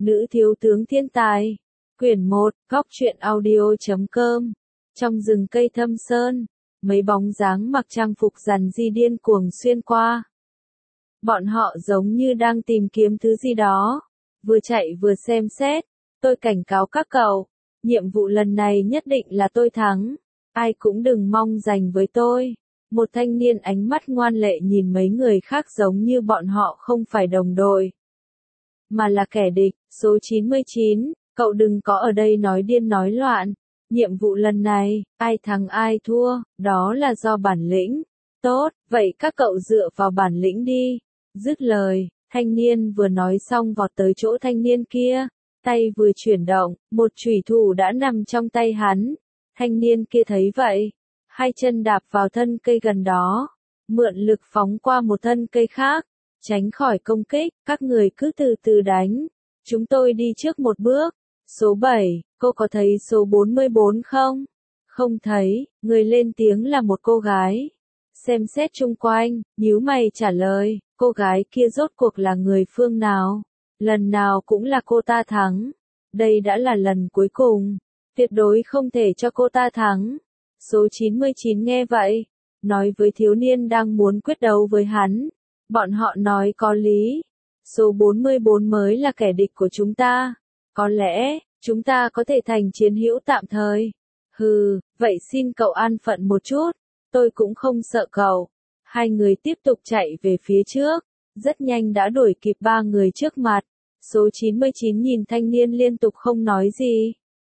Nữ thiếu tướng thiên tài. Quyển 1, góc truyện audio.com. Trong rừng cây thâm sơn, mấy bóng dáng mặc trang phục rằn di điên cuồng xuyên qua. Bọn họ giống như đang tìm kiếm thứ gì đó, vừa chạy vừa xem xét. Tôi cảnh cáo các cậu, nhiệm vụ lần này nhất định là tôi thắng, ai cũng đừng mong giành với tôi. Một thanh niên ánh mắt ngoan lệ nhìn mấy người khác giống như bọn họ không phải đồng đội, mà là kẻ địch. Số 99, cậu đừng có ở đây nói điên nói loạn. Nhiệm vụ lần này, ai thắng ai thua, đó là do bản lĩnh. Tốt, vậy các cậu dựa vào bản lĩnh đi. Dứt lời, thanh niên vừa nói xong vọt tới chỗ thanh niên kia. Tay vừa chuyển động, một chủy thủ đã nằm trong tay hắn. Thanh niên kia thấy vậy, hai chân đạp vào thân cây gần đó, mượn lực phóng qua một thân cây khác, tránh khỏi công kích. Các người cứ từ từ đánh, chúng tôi đi trước một bước. Số 7, cô có thấy số 44 không? Không thấy. Người lên tiếng là một cô gái. Xem xét chung quanh, nhíu mày trả lời, cô gái kia rốt cuộc là người phương nào? Lần nào cũng là cô ta thắng. Đây đã là lần cuối cùng, tuyệt đối không thể cho cô ta thắng. Số 99 nghe vậy, nói với thiếu niên đang muốn quyết đấu với hắn. Bọn họ nói có lý. Số 44 mới là kẻ địch của chúng ta. Có lẽ, chúng ta có thể thành chiến hữu tạm thời. Hừ, vậy xin cậu an phận một chút. Tôi cũng không sợ cậu. Hai người tiếp tục chạy về phía trước. Rất nhanh đã đuổi kịp ba người trước mặt. Số 99 nhìn thanh niên liên tục không nói gì.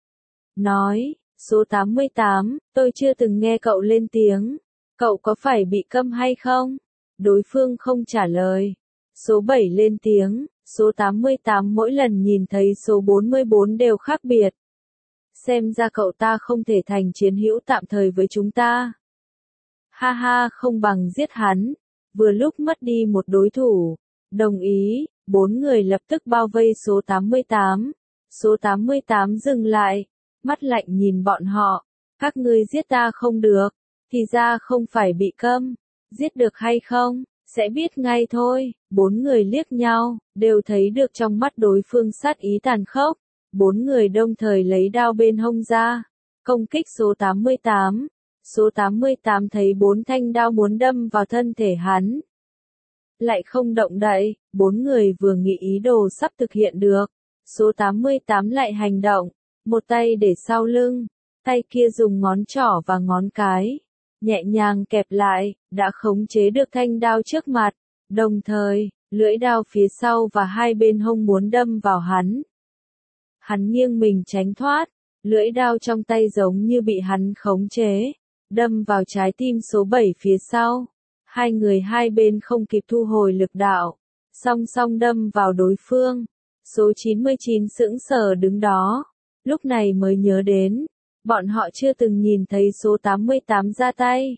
Nói, số 88, tôi chưa từng nghe cậu lên tiếng. Cậu có phải bị câm hay không? Đối phương không trả lời. Số 7 lên tiếng, số 88 mỗi lần nhìn thấy số 44 đều khác biệt. Xem ra cậu ta không thể thành chiến hữu tạm thời với chúng ta. Ha ha, không bằng giết hắn. Vừa lúc mất đi một đối thủ. Đồng ý, bốn người lập tức bao vây số 88. Số 88 dừng lại, mắt lạnh nhìn bọn họ. Các ngươi giết ta không được, thì ra không phải bị câm. Giết được hay không, sẽ biết ngay thôi. Bốn người liếc nhau, đều thấy được trong mắt đối phương sát ý tàn khốc. Bốn người đồng thời lấy đao bên hông ra, công kích số 88. Số 88 thấy bốn thanh đao muốn đâm vào thân thể hắn, lại không động đậy. Bốn người vừa nghĩ ý đồ sắp thực hiện được, số 88 lại hành động, một tay để sau lưng, tay kia dùng ngón trỏ và ngón cái nhẹ nhàng kẹp lại, đã khống chế được thanh đao trước mặt, đồng thời, lưỡi đao phía sau và hai bên hông muốn đâm vào hắn. Hắn nghiêng mình tránh thoát, lưỡi đao trong tay giống như bị hắn khống chế, đâm vào trái tim số 7 phía sau. Hai người hai bên không kịp thu hồi lực đạo, song song đâm vào đối phương. Số 99 sững sờ đứng đó, lúc này mới nhớ đến, bọn họ chưa từng nhìn thấy số 88 ra tay.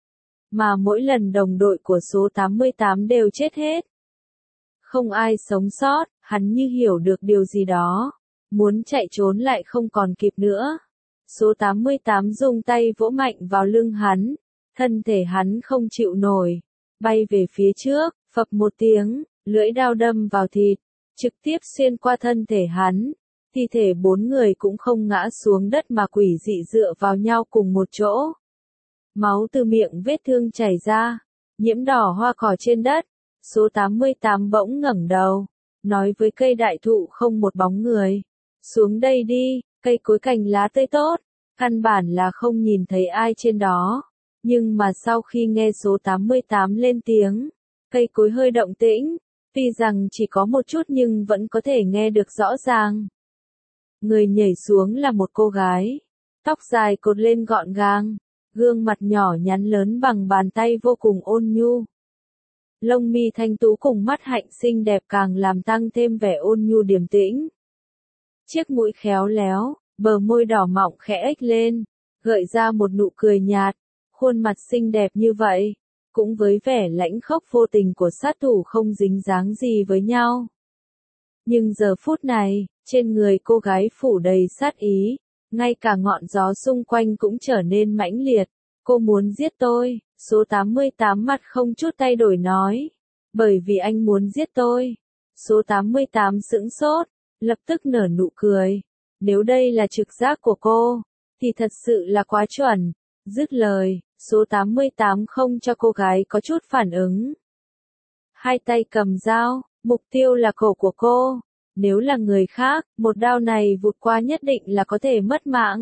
Mà mỗi lần đồng đội của số 88 đều chết hết. Không ai sống sót, hắn như hiểu được điều gì đó. Muốn chạy trốn lại không còn kịp nữa. Số 88 dùng tay vỗ mạnh vào lưng hắn. Thân thể hắn không chịu nổi. Bay về phía trước, phập một tiếng, lưỡi đao đâm vào thịt. Trực tiếp xuyên qua thân thể hắn. Thi thể bốn người cũng không ngã xuống đất mà quỷ dị dựa vào nhau cùng một chỗ. Máu từ miệng vết thương chảy ra, nhiễm đỏ hoa cỏ trên đất. Số 88 bỗng ngẩng đầu, nói với cây đại thụ không một bóng người. Xuống đây đi, cây cối cành lá tươi tốt, căn bản là không nhìn thấy ai trên đó. Nhưng mà sau khi nghe số 88 lên tiếng, cây cối hơi động tĩnh, tuy rằng chỉ có một chút nhưng vẫn có thể nghe được rõ ràng. Người nhảy xuống là một cô gái, tóc dài cột lên gọn gàng, gương mặt nhỏ nhắn lớn bằng bàn tay vô cùng ôn nhu. Lông mi thanh tú cùng mắt hạnh xinh đẹp càng làm tăng thêm vẻ ôn nhu điềm tĩnh. Chiếc mũi khéo léo, bờ môi đỏ mọng khẽ ếch lên, gợi ra một nụ cười nhạt. Khuôn mặt xinh đẹp như vậy, cũng với vẻ lãnh khốc vô tình của sát thủ không dính dáng gì với nhau. Nhưng giờ phút này, trên người cô gái phủ đầy sát ý, ngay cả ngọn gió xung quanh cũng trở nên mãnh liệt. Cô muốn giết tôi, số 88 mặt không chút thay đổi nói. Bởi vì anh muốn giết tôi. Số 88 sững sốt, lập tức nở nụ cười. Nếu đây là trực giác của cô, thì thật sự là quá chuẩn. Dứt lời, số 88 không cho cô gái có chút phản ứng. Hai tay cầm dao, mục tiêu là cổ của cô. Nếu là người khác, một đao này vụt qua nhất định là có thể mất mạng.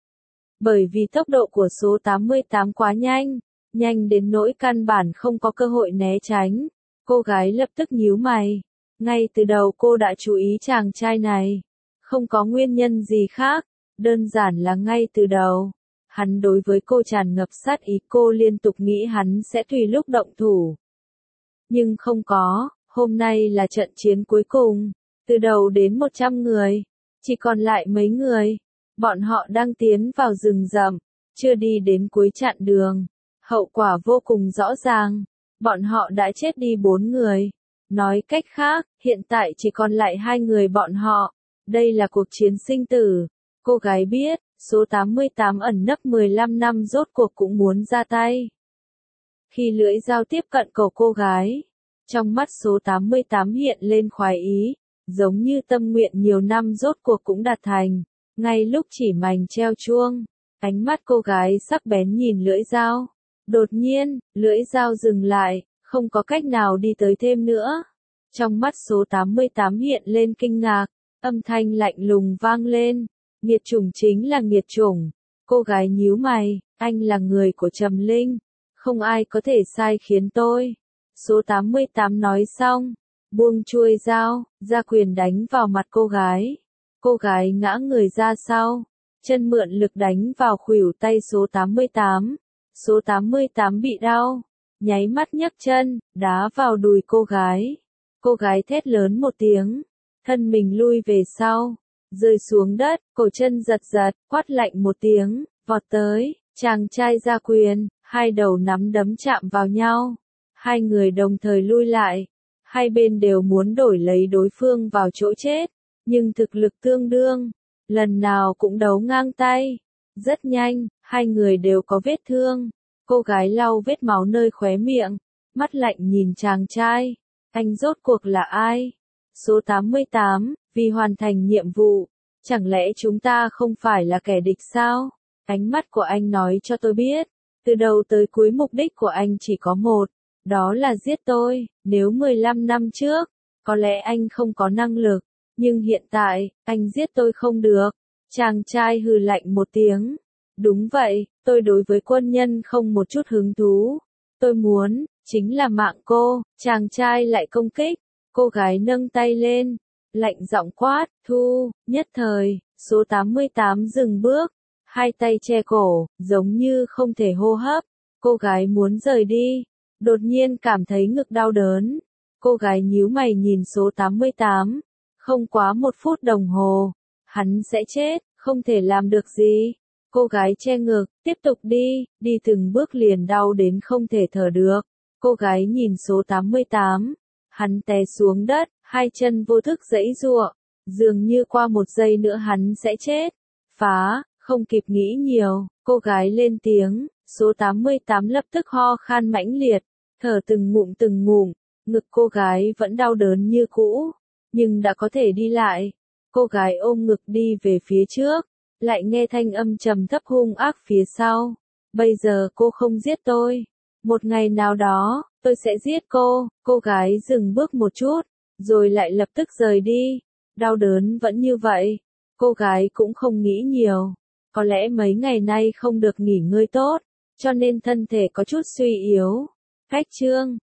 Bởi vì tốc độ của số 88 quá nhanh, nhanh đến nỗi căn bản không có cơ hội né tránh. Cô gái lập tức nhíu mày. Ngay từ đầu cô đã chú ý chàng trai này. Không có nguyên nhân gì khác, đơn giản là ngay từ đầu. Hắn đối với cô tràn ngập sát ý, cô liên tục nghĩ hắn sẽ tùy lúc động thủ. Nhưng không có, hôm nay là trận chiến cuối cùng. Từ đầu đến 100 người, chỉ còn lại mấy người. Bọn họ đang tiến vào rừng rậm, chưa đi đến cuối chặng đường. Hậu quả vô cùng rõ ràng. Bọn họ đã chết đi 4 người. Nói cách khác, hiện tại chỉ còn lại 2 người bọn họ. Đây là cuộc chiến sinh tử. Cô gái biết, số 88 ẩn nấp 15 năm rốt cuộc cũng muốn ra tay. Khi lưỡi dao tiếp cận cổ cô gái, trong mắt số 88 hiện lên khoái ý, giống như tâm nguyện nhiều năm rốt cuộc cũng đạt thành. Ngay lúc chỉ mảnh treo chuông, ánh mắt cô gái sắc bén nhìn lưỡi dao. Đột nhiên, lưỡi dao dừng lại, không có cách nào đi tới thêm nữa. Trong mắt số 88 hiện lên kinh ngạc, âm thanh lạnh lùng vang lên. Nghiệt chủng chính là nghiệt chủng. Cô gái nhíu mày, anh là người của Trầm Linh. Không ai có thể sai khiến tôi. Số 88 nói xong, buông chuôi dao, ra quyền đánh vào mặt cô gái. Cô gái ngã người ra sau, chân mượn lực đánh vào khuỷu tay số 88. Số 88 bị đau, nháy mắt nhấc chân, đá vào đùi cô gái. Cô gái thét lớn một tiếng, thân mình lui về sau, rơi xuống đất, cổ chân giật giật, quát lạnh một tiếng, vọt tới, chàng trai ra quyền, hai đầu nắm đấm chạm vào nhau. Hai người đồng thời lui lại, hai bên đều muốn đổi lấy đối phương vào chỗ chết, nhưng thực lực tương đương, lần nào cũng đấu ngang tay. Rất nhanh, hai người đều có vết thương. Cô gái lau vết máu nơi khóe miệng, mắt lạnh nhìn chàng trai. Anh rốt cuộc là ai? Số 88, vì hoàn thành nhiệm vụ, chẳng lẽ chúng ta không phải là kẻ địch sao? Ánh mắt của anh nói cho tôi biết, từ đầu tới cuối mục đích của anh chỉ có một, đó là giết tôi. Nếu 15 năm trước, có lẽ anh không có năng lực, nhưng hiện tại, anh giết tôi không được. Chàng trai hừ lạnh một tiếng. Đúng vậy, tôi đối với quân nhân không một chút hứng thú. Tôi muốn, chính là mạng cô. Chàng trai lại công kích. Cô gái nâng tay lên, lạnh giọng quát, thu. Nhất thời, số 88 dừng bước, hai tay che cổ, giống như không thể hô hấp. Cô gái muốn rời đi, đột nhiên cảm thấy ngực đau đớn. Cô gái nhíu mày nhìn số 88. Không quá 1 phút đồng hồ, hắn sẽ chết, không thể làm được gì. Cô gái che ngực, tiếp tục đi, đi từng bước liền đau đến không thể thở được. Cô gái nhìn số 88, hắn té xuống đất, hai chân vô thức giãy giụa, dường như qua 1 giây nữa hắn sẽ chết. Phá, không kịp nghĩ nhiều, cô gái lên tiếng, số 88 lập tức ho khan mãnh liệt, thở từng ngụm, ngực cô gái vẫn đau đớn như cũ, nhưng đã có thể đi lại. Cô gái ôm ngực đi về phía trước, lại nghe thanh âm trầm thấp hung ác phía sau. Bây giờ cô không giết tôi, một ngày nào đó, tôi sẽ giết cô. Cô gái dừng bước một chút, rồi lại lập tức rời đi. Đau đớn vẫn như vậy. Cô gái cũng không nghĩ nhiều. Có lẽ mấy ngày nay không được nghỉ ngơi tốt, cho nên thân thể có chút suy yếu. Cách chương